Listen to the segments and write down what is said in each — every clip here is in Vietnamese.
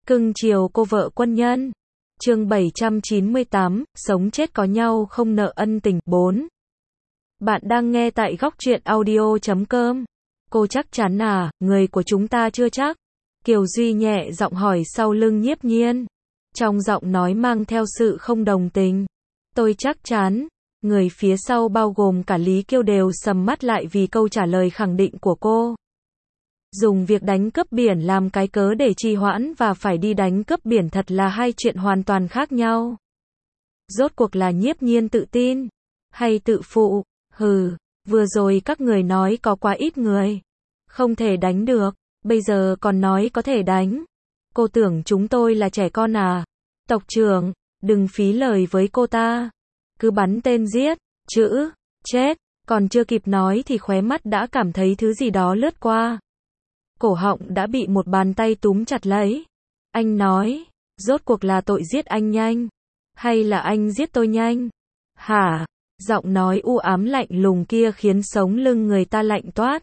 Cưng chiều cô vợ quân nhân. Chương 798, sống chết có nhau không nợ ân tình. 4. Bạn đang nghe tại góc truyện audio.com. Cô chắc chắn à, người của chúng ta chưa chắc. Kiều Duy nhẹ giọng hỏi sau lưng Nhiếp Nhiên. Trong giọng nói mang theo sự không đồng tình. Tôi chắc chắn. Người phía sau bao gồm cả Lý Kiêu đều sầm mắt lại vì câu trả lời khẳng định của cô. Dùng việc đánh cướp biển làm cái cớ để trì hoãn và phải đi đánh cướp biển thật là hai chuyện hoàn toàn khác nhau. Rốt cuộc là Nhiếp Nhiên tự tin hay tự phụ? Hừ, vừa rồi các người nói có quá ít người, không thể đánh được, bây giờ còn nói có thể đánh. Cô tưởng chúng tôi là trẻ con à? Tộc trưởng, đừng phí lời với cô ta. Cứ bắn tên giết, chữ, chết, còn chưa kịp nói thì khóe mắt đã cảm thấy thứ gì đó lướt qua. Cổ họng đã bị một bàn tay túm chặt lấy. Anh nói, rốt cuộc là tội giết anh nhanh, hay là anh giết tôi nhanh? Hả? Giọng nói u ám lạnh lùng kia khiến sống lưng người ta lạnh toát.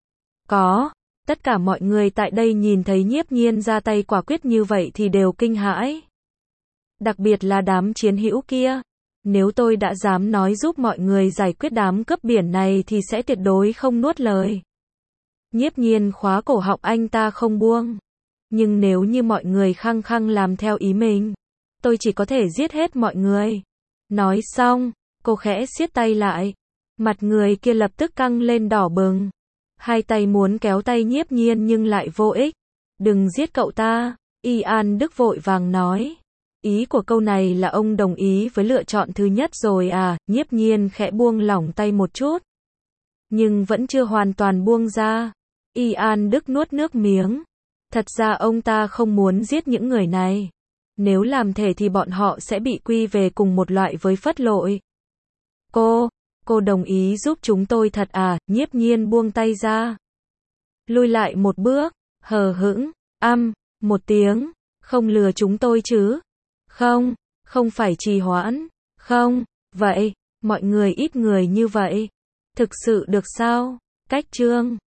Tất cả mọi người tại đây nhìn thấy Nhiếp Nhiên ra tay quả quyết như vậy thì đều kinh hãi. Đặc biệt là đám chiến hữu kia. Nếu tôi đã dám nói giúp mọi người giải quyết đám cướp biển này thì sẽ tuyệt đối không nuốt lời. Nhiếp Nhiên khóa cổ họng anh ta không buông. Nhưng nếu như mọi người khăng khăng làm theo ý mình, tôi chỉ có thể giết hết mọi người. Nói xong, cô khẽ siết tay lại. Mặt người kia lập tức căng lên đỏ bừng. Hai tay muốn kéo tay Nhiếp Nhiên nhưng lại vô ích. Đừng giết cậu ta, Y An Đức vội vàng nói. Ý của câu này là ông đồng ý với lựa chọn thứ nhất rồi à? Nhiếp Nhiên khẽ buông lỏng tay một chút, nhưng vẫn chưa hoàn toàn buông ra. Y An Đức nuốt nước miếng. Thật ra ông ta không muốn giết những người này. Nếu làm thể thì bọn họ sẽ bị quy về cùng một loại với phất lội. Cô đồng ý giúp chúng tôi thật à? Nhiếp Nhiên buông tay ra, lùi lại một bước, hờ hững, một tiếng, không lừa chúng tôi chứ? Không phải trì hoãn, không, vậy, mọi người ít người như vậy, thực sự được sao? Cách chương